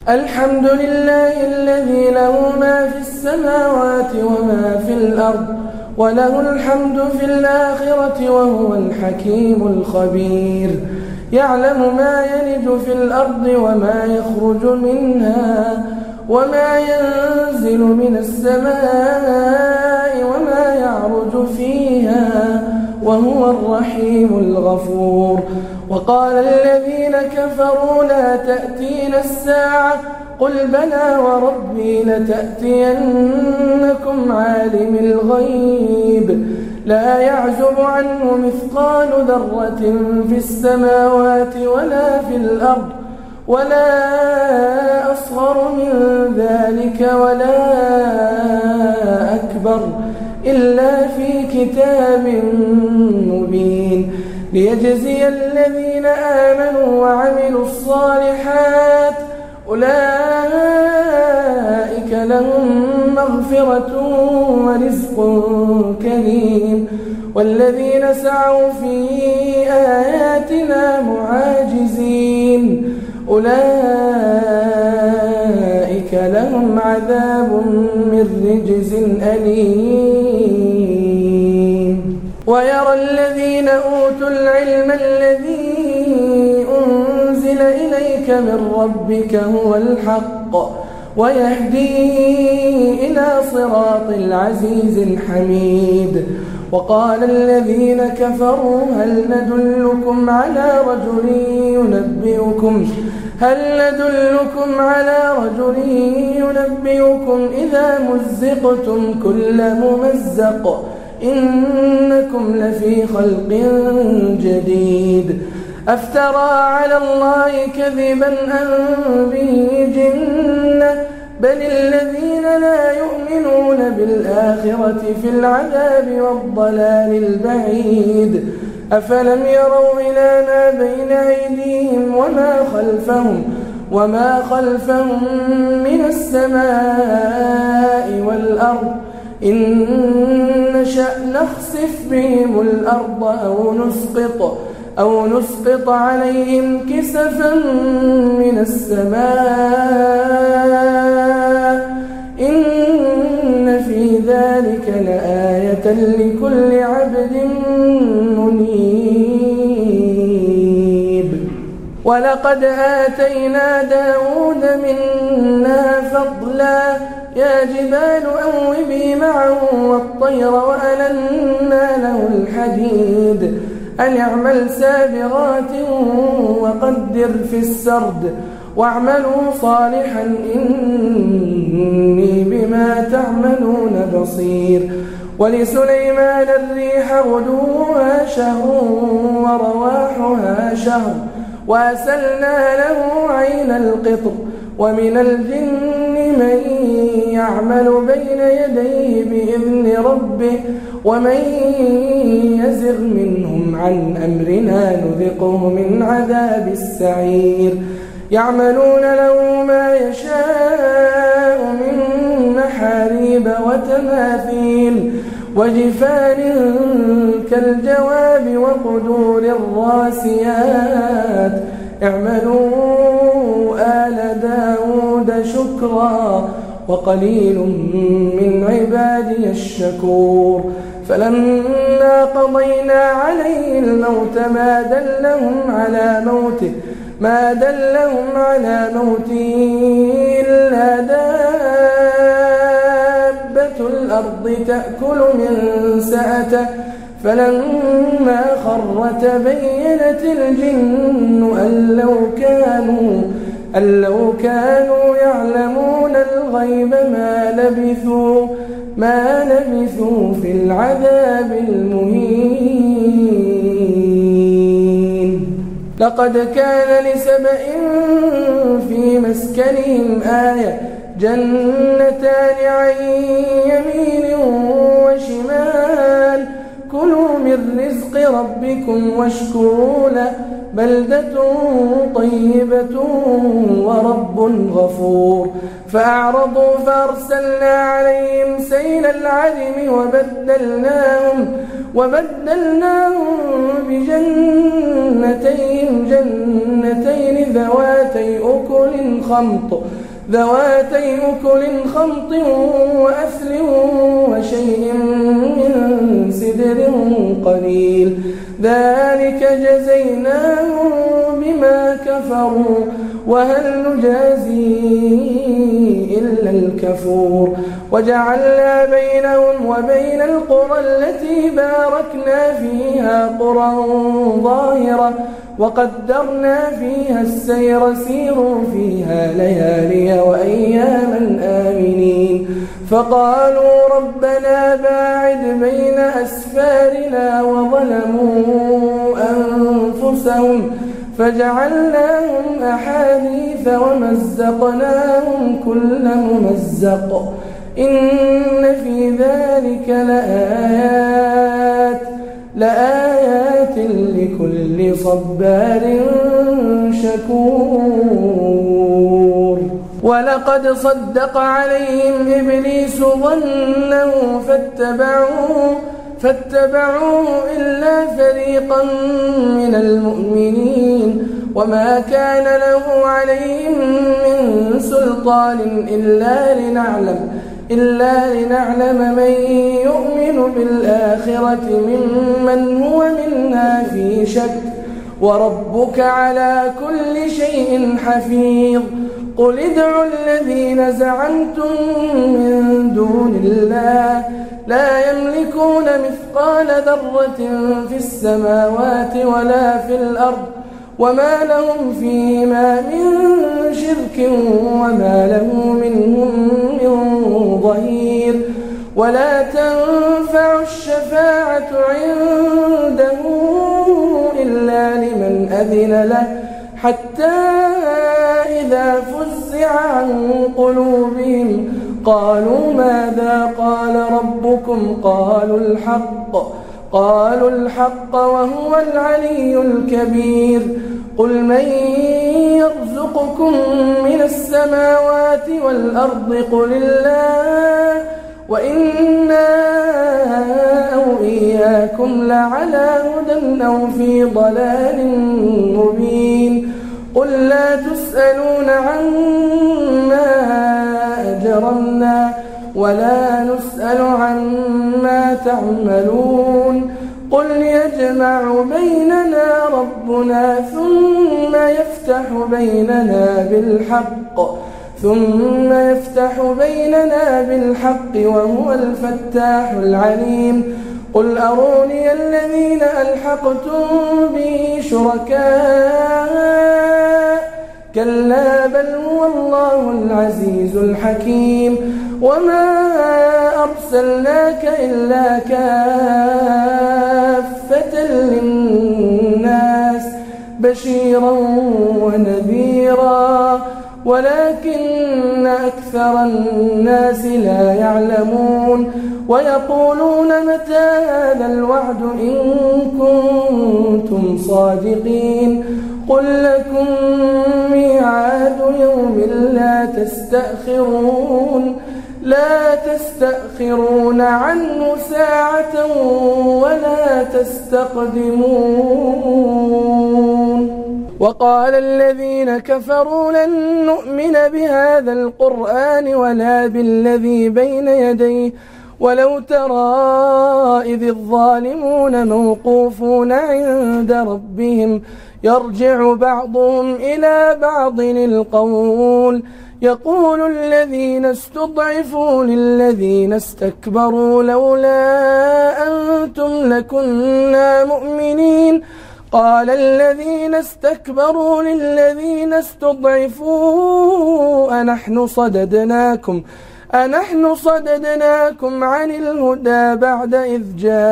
الحمد لله الذي له ما في السماوات وما في الأرض وله الحمد في الآخرة وهو الحكيم الخبير. يعلم ما يلج في الأرض وما يخرج منها وما ينزل من السماء وما يعرج فيها وهو الرحيم الغفور. وقال الذين كفروا لا تأتينا الساعة قل بلى وربي لتأتينكم عالم الغيب لا يعزب عنه مثقال ذرة في السماوات ولا في الأرض ولا أصغر من ذلك ولا أكبر إلا في كتاب مبين ليجزي الذين آمنوا وعملوا الصالحات أولئك لهم مغفرة ورزق كريم والذين سعوا في آياتنا معاجزين أولئك لهم عذاب من رجز أليم. ويرى الذين أوتوا العلم الذي أنزل إليك من ربك هو الحق ويهدي إلى صراط العزيز الحميد. وقال الذين كفروا هل ندلكم على رجل ينبئكم إذا مزقتم كل ممزق إنكم لفي خلق جديد أفترى على الله كذبا أم به جنة بل الذين لا يؤمنون بالآخرة في العذاب والضلال البعيد. أفلم يروا إلى ما بين أيديهم وما خلفهم من السماء والأرض إن نشأ نخسف بهم الأرض أو نسقط عليهم كسفا من السماء إن في ذلك لآية لكل عبد منيب. ولقد آتينا داود منا فضلا يا جبال أوبي معه والطير وألنا له الحديد أن اعمل سابغات وقدر في السرد واعملوا صالحا إني بما تعملون بصير. ولسليمان الريح غدوها شهر ورواحها شهر وأسلنا له عين القطر ومن الجن من يعمل بين يديه بإذن ربه ومن يزغ منهم عن أمرنا نذقه من عذاب السعير. يعملون له ما يشاء من محاريب وتماثيل وجفان كالجواب وقدور الراسيات اعملوا آل داود شكرا وقليل من عبادي الشكور. فلما قضينا عليه الموت ما دلهم على موته إلا دابة الأرض تأكل من سأته فلما خر تبينت الجن أن لو كانوا يعلمون الغيب ما لبثوا في العذاب المهين. لقد كان لسبإ في مسكنهم آية جنتان عن يمين وشمال كلوا من رزق ربكم بلدة طيبة ورب غفور. فأعرضوا فأرسلنا عليهم سيل العرم وبدلناهم بجنتين ذواتي أكل خمط وأثل وشيء من سدر قليل. ذلك جزيناهم بما كفروا وهل نجازي إلا الكفور. وجعلنا بينهم وبين القرى التي باركنا فيها قرى ظاهرة وقدرنا فيها السير سيروا فيها ليالي وأياما آمنين. فقالوا ربنا باعد بين أسفارنا وظلموا أنفسهم فجعلناهم أحاديث ومزقناهم كل ممزق إن في ذلك لآيات لكل صبار شكور. ولقد صدق عليهم إبليس ظنه فاتبعوه إلا فريقا من المؤمنين وما كان له عليهم من سلطان إلا لنعلم من يؤمن بالآخرة ممن هو منها في شك وربك على كل شيء حفيظ. قل ادعوا الذين زعمتم من دون الله لا يملكون مثقال ذرة في السماوات ولا في الأرض وما لهم فيهما من شرك وما له منهم من ظهير. ولا تنفع الشفاعة عنده إلا لمن أذن له حتى إذا فزع عن قلوبهم قالوا ماذا قال ربكم قالوا الحق وهو العلي الكبير. قل من يرزقكم من السماوات والأرض قل الله وإنا أو إياكم لعلى هدى أو في ضلال مبين. قل لا تسألون عما أجرمنا ولا نسأل عما تعملون. قل يجمع بيننا ربنا ثم يفتح بيننا بالحق وهو الفتاح العليم. قل أروني الذين ألحقتم به شركاء كلا بل هو الله العزيز الحكيم. وما أرسلناك إلا كافة للناس بشيرا ونذيرا ولكن أكثر الناس لا يعلمون. ويقولون متى هذا الوعد إن كنتم صادقين. قل لكم ميعاد يوم لا تستأخرون عنه ساعة ولا تستقدمون. وقال الذين كفروا لن نؤمن بهذا القرآن ولا بالذي بين يديه ولو ترى إذ الظالمون موقوفون عند ربهم يرجع بعضهم إلى بعض القول يقول الذين استضعفوا للذين استكبروا لولا أنتم لكنا مؤمنين. قال الذين استكبروا للذين استضعفوا أنحن صددناكم عن الهدى بعد إذ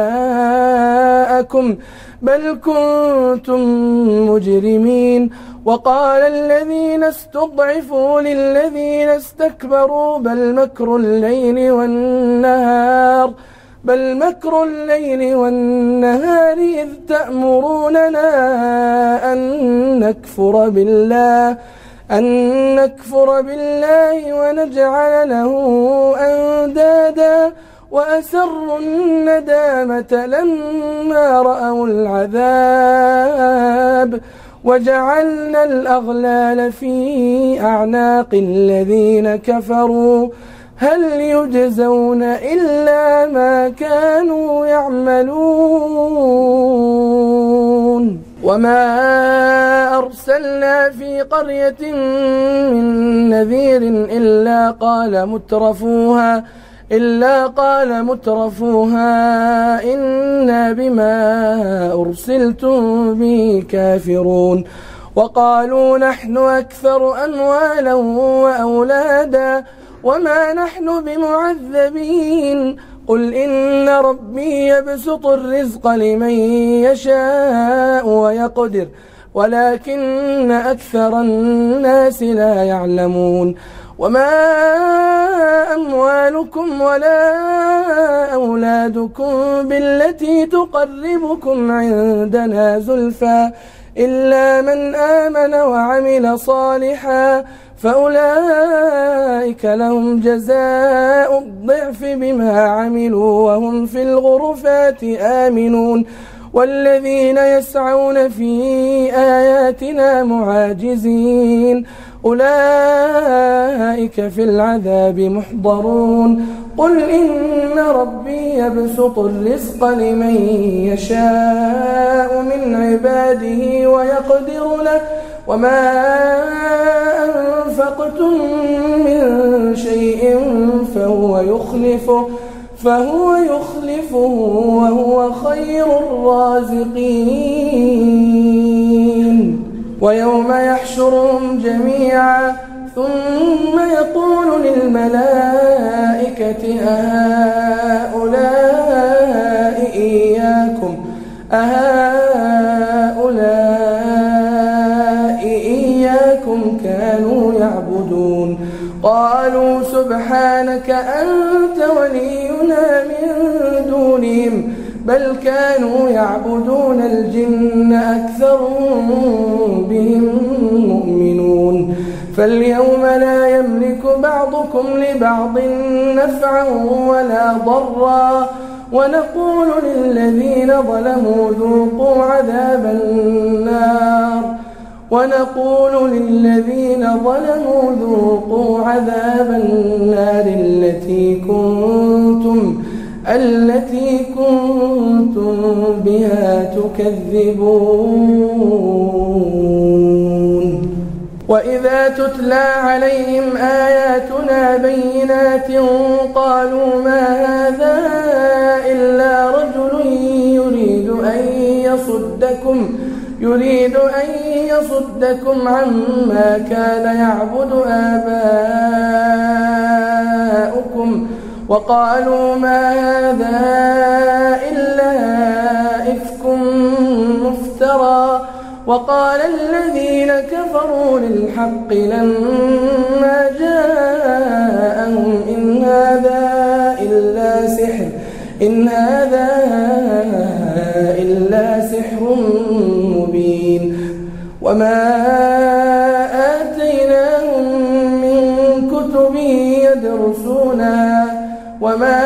جاءكم بل كنتم مجرمين. وقال الذين استضعفوا للذين استكبروا بل مكر الليل والنهار بل مكر الليل والنهار إذ تأمروننا أن نكفر بالله ونجعل له أندادا وأسروا الندامة لما رأوا العذاب وجعلنا الأغلال في أعناق الذين كفروا هل يجزون إلا ما كانوا يعملون وما أرسلنا في قرية من نذير إلا قال مترفوها إنا بما أرسلتم به كافرون وقالوا نحن أكثر أموالا وأولادا وما نحن بمعذبين قل إن ربي يبسط الرزق لمن يشاء ويقدر ولكن أكثر الناس لا يعلمون وما أموالكم ولا أولادكم بالتي تقربكم عندنا زلفى إلا من آمن وعمل صالحا فأولئك لهم جزاء الضعف بما عملوا وهم في الغرفات آمنون والذين يسعون في آياتنا معاجزين أولئك في العذاب محضرون قل إن ربي يبسط الرزق لمن يشاء من عباده ويقدر له وما أنفقتم من شيء فهو يخلفه وهو خير الرازقين ويوم يحشرهم جميعا ثم يقول للملائكة أهؤلاء إياكم كانوا يعبدون قالوا سبحانك أنت ولينا من دونهم بل كانوا يعبدون الجن أكثرهم بهم مؤمنون فاليوم لا يملك بعضكم لبعض نفعا ولا ضرا ونقول للذين ظلموا ذوقوا عذاب النار التي كنتم بها تكذبون وإذا تتلى عليهم آياتنا بينات قالوا ما هذا إلا رجل يريد أن يصدكم عما كان يعبد آباؤكم وقالوا ما هذا إلا إفك مفترى وقال الذين كفروا للحق لما جاءهم إن هذا إلا سحر مبين وما آتيناهم من كتب يدرسونها وما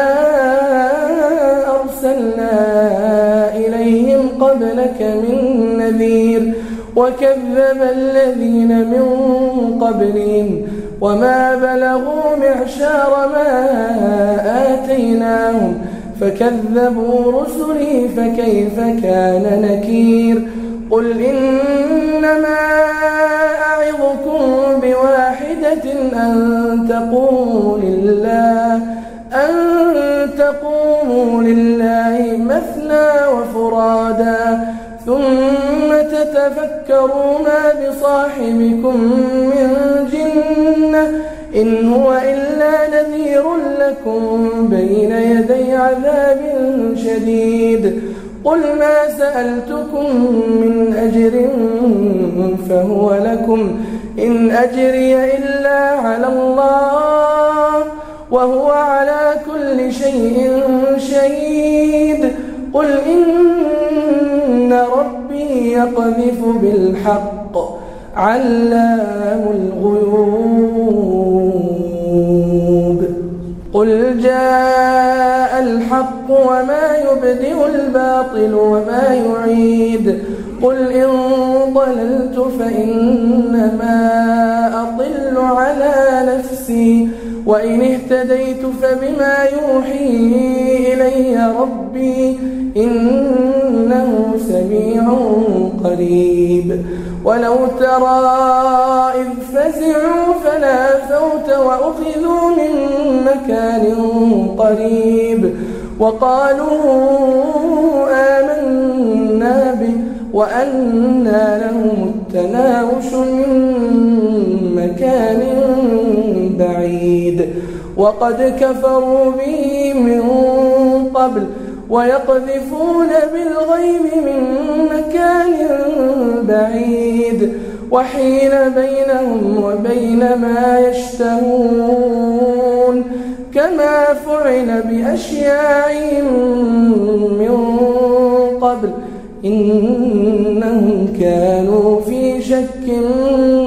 أرسلنا إليهم قبلك من نذير وكذب الذين من قبلهم وما بلغوا معشار ما آتيناهم فكذبوا رسلي فكيف كان نكير قل إنما أعظكم بواحدة أن تقوموا لله مثنى وفرادا ثم تتفكروا ما بصاحبكم من جنة إن هو إلا نذير لكم بين يدي عذاب شديد قل ما سألتكم من أجر فهو لكم إن أجري إلا على الله وهو على كل شيء شهيد قل إن ربي يقذف بالحق علام الغيوب قل جاء الحق وما يبدئ الباطل وما يعيد قل إن ضللت فإنما أضل على نفسي وإن اهتديت فبما يوحي إلي ربي إنه سميع قريب ولو ترى إذ فزعوا فلا فوت وأخذوا من مكان قريب وقالوا آمنا به وأنى لهم التناوش من مكان بعيد وقد كفروا به من قبل ويقذفون بالغيب من مكان بعيد وحيل بينهم وبين ما يشتهون كما فعل بأشياعهم من قبل إنهم كانوا في شك